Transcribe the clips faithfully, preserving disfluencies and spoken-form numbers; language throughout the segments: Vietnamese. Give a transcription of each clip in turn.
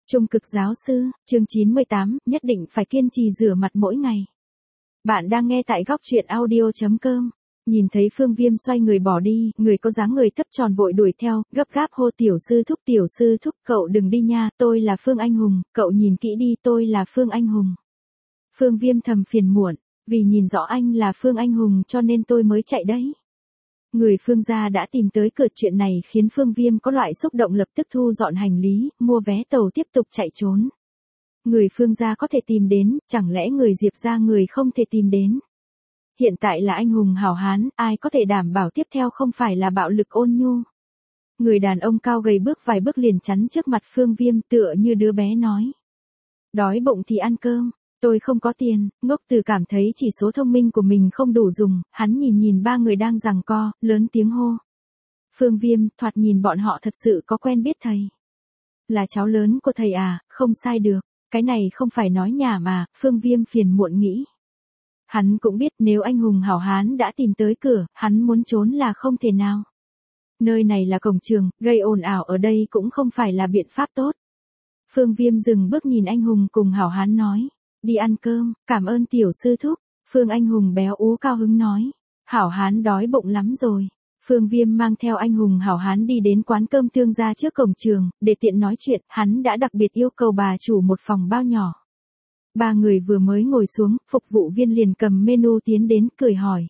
Trung cực giáo sư, chương chín mươi tám, nhất định phải kiên trì rửa mặt mỗi ngày. Bạn đang nghe tại góc truyện audio chấm com. Nhìn thấy Phương Viêm xoay người bỏ đi, người có dáng người thấp tròn vội đuổi theo, gấp gáp hô tiểu sư thúc tiểu sư thúc, cậu đừng đi nha, tôi là Phương Anh Hùng, cậu nhìn kỹ đi, tôi là Phương Anh Hùng. Phương Viêm thầm phiền muộn, vì nhìn rõ anh là Phương Anh Hùng cho nên tôi mới chạy đấy. Người Phương gia đã tìm tới cửa, chuyện này khiến Phương Viêm có loại xúc động, lập tức thu dọn hành lý, mua vé tàu tiếp tục chạy trốn. Người Phương gia có thể tìm đến, chẳng lẽ người Diệp gia người không thể tìm đến? Hiện tại là anh hùng hảo hán, ai có thể đảm bảo tiếp theo không phải là bạo lực ôn nhu? Người đàn ông cao gầy bước vài bước liền chắn trước mặt Phương Viêm, tựa như đứa bé nói. Đói bụng thì ăn cơm. Tôi không có tiền. Ngốc Từ cảm thấy chỉ số thông minh của mình không đủ dùng, hắn nhìn nhìn ba người đang giằng co, lớn tiếng hô. Phương Viêm, thoạt nhìn bọn họ thật sự có quen biết thầy. Là cháu lớn của thầy à, không sai được, cái này không phải nói nhảm mà, Phương Viêm phiền muộn nghĩ. Hắn cũng biết nếu anh hùng hảo hán đã tìm tới cửa, hắn muốn trốn là không thể nào. Nơi này là cổng trường, gây ồn ào ở đây cũng không phải là biện pháp tốt. Phương Viêm dừng bước nhìn anh hùng cùng hảo hán nói. Đi ăn cơm, cảm ơn tiểu sư thúc. Phương Anh Hùng béo ú cao hứng nói. Hảo hán đói bụng lắm rồi. Phương Viêm mang theo anh hùng hảo hán đi đến quán cơm Thương gia trước cổng trường, để tiện nói chuyện, hắn đã đặc biệt yêu cầu bà chủ một phòng bao nhỏ. Ba người vừa mới ngồi xuống, phục vụ viên liền cầm menu tiến đến, cười hỏi.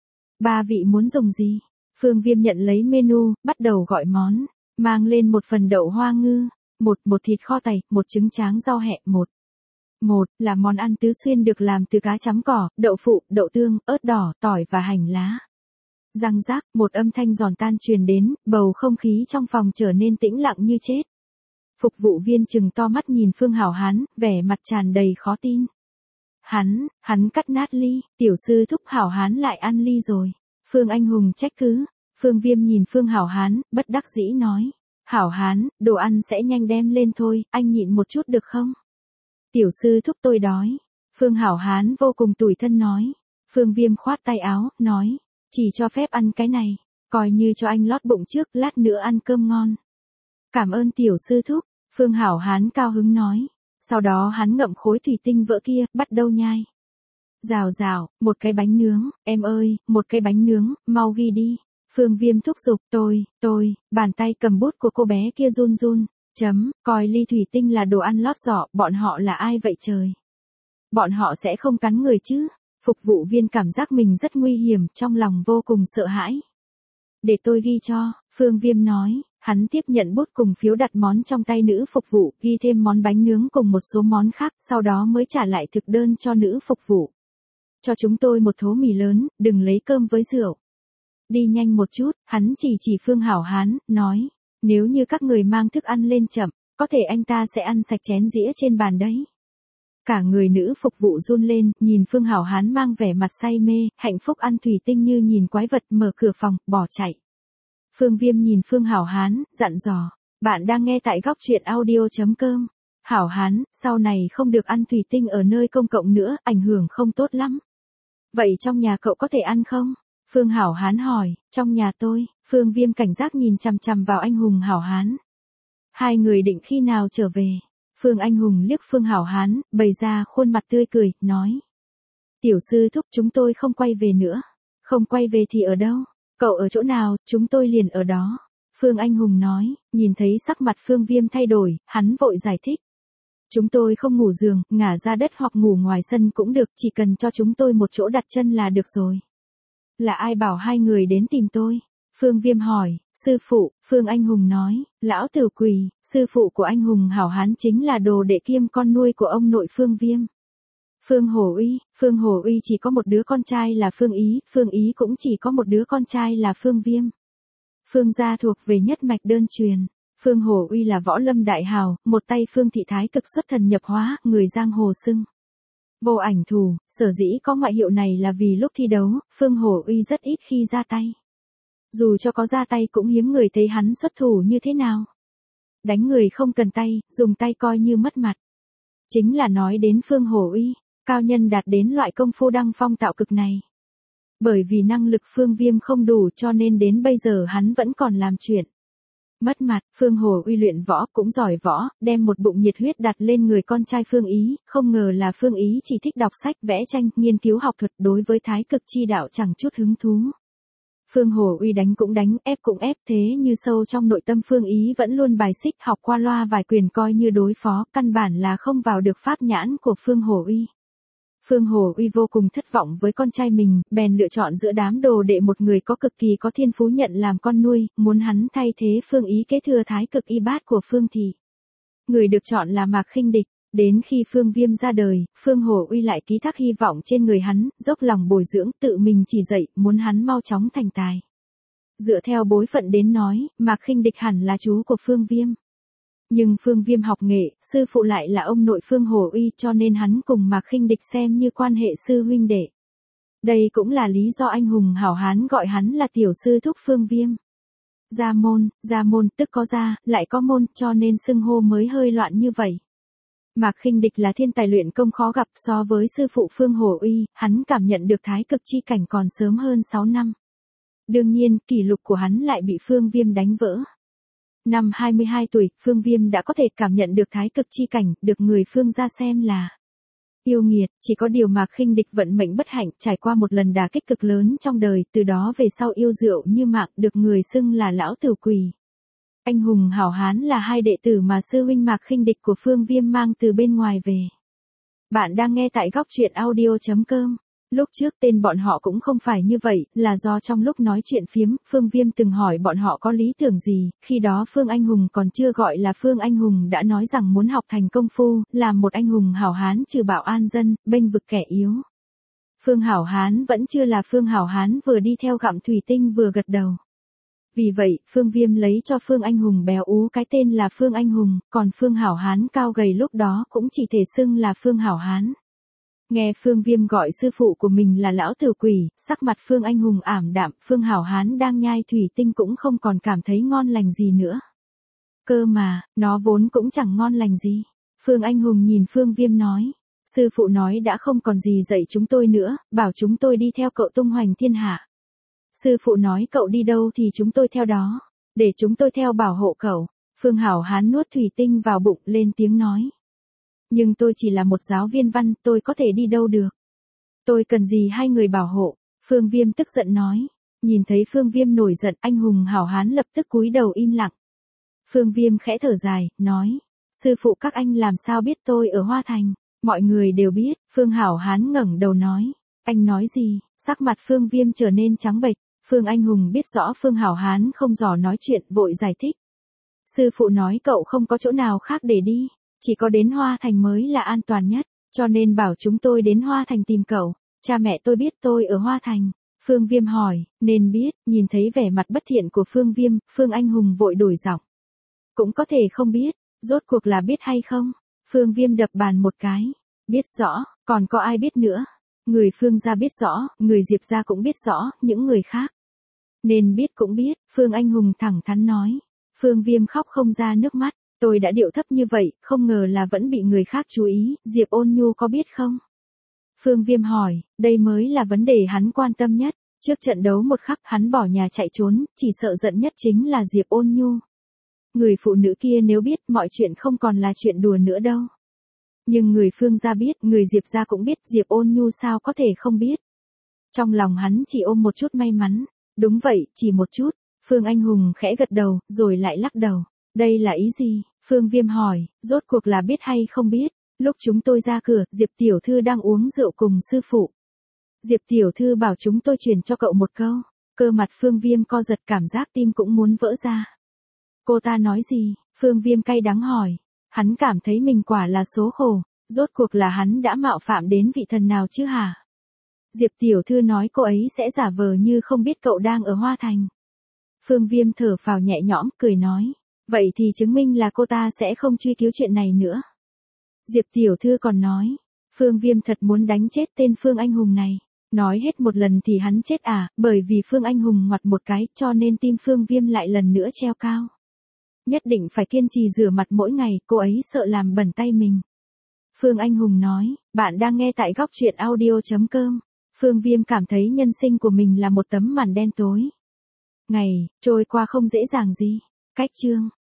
Ba vị muốn dùng gì? Phương Viêm nhận lấy menu, bắt đầu gọi món, mang lên một phần đậu hoa ngư, một, một thịt kho tày, một trứng tráng rau hẹ, một. Một là món ăn tứ xuyên được làm từ cá chấm cỏ, đậu phụ, đậu tương, ớt đỏ, tỏi và hành lá. Răng rác, một âm thanh giòn tan truyền đến, bầu không khí trong phòng trở nên tĩnh lặng như chết. Phục vụ viên trừng to mắt nhìn Phương Hảo Hán, vẻ mặt tràn đầy khó tin. Hắn, hắn cắt nát ly, tiểu sư thúc Hảo Hán lại ăn ly rồi. Phương Anh Hùng trách cứ. Phương Viêm nhìn Phương Hảo Hán, bất đắc dĩ nói. Hảo Hán, đồ ăn sẽ nhanh đem lên thôi, anh nhịn một chút được không? Tiểu sư thúc tôi đói. Phương Hảo Hán vô cùng tủi thân nói. Phương Viêm khoát tay áo, nói. Chỉ cho phép ăn cái này. Coi như cho anh lót bụng trước, lát nữa ăn cơm ngon. Cảm ơn tiểu sư thúc. Phương Hảo Hán cao hứng nói. Sau đó hắn ngậm khối thủy tinh vỡ kia, bắt đầu nhai. Rào rào, một cái bánh nướng, em ơi, một cái bánh nướng, mau ghi đi. Phương Viêm thúc giục, tôi, tôi, bàn tay cầm bút của cô bé kia run run. Chấm, coi ly thủy tinh là đồ ăn lót giỏ, bọn họ là ai vậy trời? Bọn họ sẽ không cắn người chứ? Phục vụ viên cảm giác mình rất nguy hiểm, trong lòng vô cùng sợ hãi. Để tôi ghi cho, Phương Viêm nói, hắn tiếp nhận bút cùng phiếu đặt món trong tay nữ phục vụ, ghi thêm món bánh nướng cùng một số món khác, sau đó mới trả lại thực đơn cho nữ phục vụ. Cho chúng tôi một thố mì lớn, đừng lấy cơm với rượu. Đi nhanh một chút, hắn chỉ chỉ Phương Hảo Hán, nói. Nếu như các người mang thức ăn lên chậm, có thể anh ta sẽ ăn sạch chén dĩa trên bàn đấy. Cả người nữ phục vụ run lên, nhìn Phương Hảo Hán mang vẻ mặt say mê, hạnh phúc ăn thủy tinh như nhìn quái vật, mở cửa phòng, bỏ chạy. Phương Viêm nhìn Phương Hảo Hán, dặn dò. Bạn đang nghe tại góc truyện audio chấm com. Hảo Hán, sau này không được ăn thủy tinh ở nơi công cộng nữa, ảnh hưởng không tốt lắm. Vậy trong nhà cậu có thể ăn không? Phương Hảo Hán hỏi, trong nhà tôi. Phương Viêm cảnh giác nhìn chằm chằm vào anh hùng Hảo Hán. Hai người định khi nào trở về? Phương Anh Hùng liếc Phương Hảo Hán, bày ra khuôn mặt tươi cười, nói. Tiểu sư thúc chúng tôi không quay về nữa. Không quay về thì ở đâu? Cậu ở chỗ nào, chúng tôi liền ở đó. Phương Anh Hùng nói, nhìn thấy sắc mặt Phương Viêm thay đổi, hắn vội giải thích. Chúng tôi không ngủ giường, ngả ra đất hoặc ngủ ngoài sân cũng được, chỉ cần cho chúng tôi một chỗ đặt chân là được rồi. Là ai bảo hai người đến tìm tôi? Phương Viêm hỏi, sư phụ, Phương Anh Hùng nói, lão tử quỳ, sư phụ của anh hùng Hảo Hán chính là đồ đệ kiêm con nuôi của ông nội Phương Viêm. Phương Hổ Uy, Phương Hổ Uy chỉ có một đứa con trai là Phương Ý, Phương Ý cũng chỉ có một đứa con trai là Phương Viêm. Phương gia thuộc về nhất mạch đơn truyền. Phương Hổ Uy là võ lâm đại hào, một tay Phương thị thái cực xuất thần nhập hóa, người giang hồ xưng. Vô ảnh thù, sở dĩ có ngoại hiệu này là vì lúc thi đấu, Phương Hổ Uy rất ít khi ra tay. Dù cho có ra tay cũng hiếm người thấy hắn xuất thủ như thế nào. Đánh người không cần tay, dùng tay coi như mất mặt. Chính là nói đến Phương Hổ Uy, cao nhân đạt đến loại công phu đăng phong tạo cực này. Bởi vì năng lực Phương Viêm không đủ cho nên đến bây giờ hắn vẫn còn làm chuyện. Mất mặt, Phương Hồ Uy luyện võ cũng giỏi võ, đem một bụng nhiệt huyết đặt lên người con trai Phương Ý, không ngờ là Phương Ý chỉ thích đọc sách, vẽ tranh, nghiên cứu học thuật, đối với thái cực chi đạo chẳng chút hứng thú. Phương Hồ Uy đánh cũng đánh, ép cũng ép, thế như sâu trong nội tâm Phương Ý vẫn luôn bài xích, học qua loa vài quyền coi như đối phó, căn bản là không vào được pháp nhãn của Phương Hồ Uy. Phương Hồ Uy vô cùng thất vọng với con trai mình, bèn lựa chọn giữa đám đồ đệ một người có cực kỳ có thiên phú nhận làm con nuôi, muốn hắn thay thế Phương Ý kế thừa thái cực y bát của Phương thị. Người được chọn là Mạc Khinh Địch. Đến khi Phương Viêm ra đời, Phương Hồ Uy lại ký thác hy vọng trên người hắn, dốc lòng bồi dưỡng, tự mình chỉ dạy, muốn hắn mau chóng thành tài. Dựa theo bối phận đến nói, Mạc Khinh Địch hẳn là chú của Phương Viêm. Nhưng Phương Viêm học nghệ, sư phụ lại là ông nội Phương Hồ Uy, cho nên hắn cùng Mạc Khinh Địch xem như quan hệ sư huynh đệ. Đây cũng là lý do anh hùng hảo hán gọi hắn là tiểu sư thúc Phương Viêm. Gia môn, gia môn tức có gia, lại có môn, cho nên xưng hô mới hơi loạn như vậy. Mạc Khinh Địch là thiên tài luyện công khó gặp, so với sư phụ Phương Hồ Uy, hắn cảm nhận được thái cực chi cảnh còn sớm hơn sáu năm. Đương nhiên, kỷ lục của hắn lại bị Phương Viêm đánh vỡ. Năm hai mươi hai tuổi, Phương Viêm đã có thể cảm nhận được thái cực chi cảnh, được người Phương gia xem là yêu nghiệt, chỉ có điều Mạc Khinh Địch vận mệnh bất hạnh, trải qua một lần đả kích cực lớn trong đời, từ đó về sau yêu rượu như mạng, được người xưng là lão tử quỷ. Anh hùng hảo hán là hai đệ tử mà sư huynh Mạc Khinh Địch của Phương Viêm mang từ bên ngoài về. Bạn đang nghe tại góc truyện audio chấm com. Lúc trước tên bọn họ cũng không phải như vậy, là do trong lúc nói chuyện phiếm, Phương Viêm từng hỏi bọn họ có lý tưởng gì, khi đó Phương Anh Hùng còn chưa gọi là Phương Anh Hùng đã nói rằng muốn học thành công phu, làm một anh hùng hảo hán trừ bạo an dân, bênh vực kẻ yếu. Phương Hảo Hán vẫn chưa là Phương Hảo Hán vừa đi theo gặm thủy tinh vừa gật đầu. Vì vậy, Phương Viêm lấy cho Phương Anh Hùng béo ú cái tên là Phương Anh Hùng, còn Phương Hảo Hán cao gầy lúc đó cũng chỉ thể xưng là Phương Hảo Hán. Nghe Phương Viêm gọi sư phụ của mình là lão tử quỷ, sắc mặt Phương Anh Hùng ảm đạm, Phương Hảo Hán đang nhai thủy tinh cũng không còn cảm thấy ngon lành gì nữa. Cơ mà, nó vốn cũng chẳng ngon lành gì. Phương Anh Hùng nhìn Phương Viêm nói, sư phụ nói đã không còn gì dạy chúng tôi nữa, bảo chúng tôi đi theo cậu tung hoành thiên hạ. Sư phụ nói cậu đi đâu thì chúng tôi theo đó, để chúng tôi theo bảo hộ cậu. Phương Hảo Hán nuốt thủy tinh vào bụng lên tiếng nói. Nhưng tôi chỉ là một giáo viên văn, tôi có thể đi đâu được. Tôi cần gì hai người bảo hộ? Phương Viêm tức giận nói. Nhìn thấy Phương Viêm nổi giận, anh hùng Hảo Hán lập tức cúi đầu im lặng. Phương Viêm khẽ thở dài, nói. Sư phụ các anh làm sao biết tôi ở Hoa Thành? Mọi người đều biết. Phương Hảo Hán ngẩng đầu nói. Anh nói gì? Sắc mặt Phương Viêm trở nên trắng bệch. Phương Anh Hùng biết rõ Phương Hảo Hán không giỏi nói chuyện, vội giải thích. Sư phụ nói cậu không có chỗ nào khác để đi. Chỉ có đến Hoa Thành mới là an toàn nhất, cho nên bảo chúng tôi đến Hoa Thành tìm cậu. Cha mẹ tôi biết tôi ở Hoa Thành. Phương Viêm hỏi, nên biết, nhìn thấy vẻ mặt bất thiện của Phương Viêm, Phương Anh Hùng vội đổi giọng. Cũng có thể không biết, rốt cuộc là biết hay không? Phương Viêm đập bàn một cái. Biết rõ, còn có ai biết nữa? Người Phương gia biết rõ, người Diệp gia cũng biết rõ, những người khác. Nên biết cũng biết, Phương Anh Hùng thẳng thắn nói. Phương Viêm khóc không ra nước mắt. Tôi đã điệu thấp như vậy, không ngờ là vẫn bị người khác chú ý, Diệp Ôn Nhu có biết không? Phương Viêm hỏi, đây mới là vấn đề hắn quan tâm nhất. Trước trận đấu một khắc hắn bỏ nhà chạy trốn, chỉ sợ giận nhất chính là Diệp Ôn Nhu. Người phụ nữ kia nếu biết mọi chuyện không còn là chuyện đùa nữa đâu. Nhưng người Phương gia biết, người Diệp gia cũng biết, Diệp Ôn Nhu sao có thể không biết. Trong lòng hắn chỉ ôm một chút may mắn. Đúng vậy, chỉ một chút. Phương Anh Hùng khẽ gật đầu, rồi lại lắc đầu. Đây là ý gì? Phương Viêm hỏi, rốt cuộc là biết hay không biết? Lúc chúng tôi ra cửa, Diệp Tiểu Thư đang uống rượu cùng sư phụ. Diệp Tiểu Thư bảo chúng tôi truyền cho cậu một câu. Cơ mặt Phương Viêm co giật, cảm giác tim cũng muốn vỡ ra. Cô ta nói gì? Phương Viêm cay đắng hỏi. Hắn cảm thấy mình quả là số khổ. Rốt cuộc là hắn đã mạo phạm đến vị thần nào chứ hả? Diệp Tiểu Thư nói cô ấy sẽ giả vờ như không biết cậu đang ở Hoa Thành. Phương Viêm thở phào nhẹ nhõm, cười nói. Vậy thì chứng minh là cô ta sẽ không truy cứu chuyện này nữa. Diệp Tiểu Thư còn nói. Phương Viêm thật muốn đánh chết tên Phương Anh Hùng này. Nói hết một lần thì hắn chết à, bởi vì Phương Anh Hùng ngoặt một cái, cho nên tim Phương Viêm lại lần nữa treo cao. Nhất định phải kiên trì rửa mặt mỗi ngày, cô ấy sợ làm bẩn tay mình. Phương Anh Hùng nói, bạn đang nghe tại góc truyện audio chấm com. Phương Viêm cảm thấy nhân sinh của mình là một tấm màn đen tối. Ngày, trôi qua không dễ dàng gì. Cách chương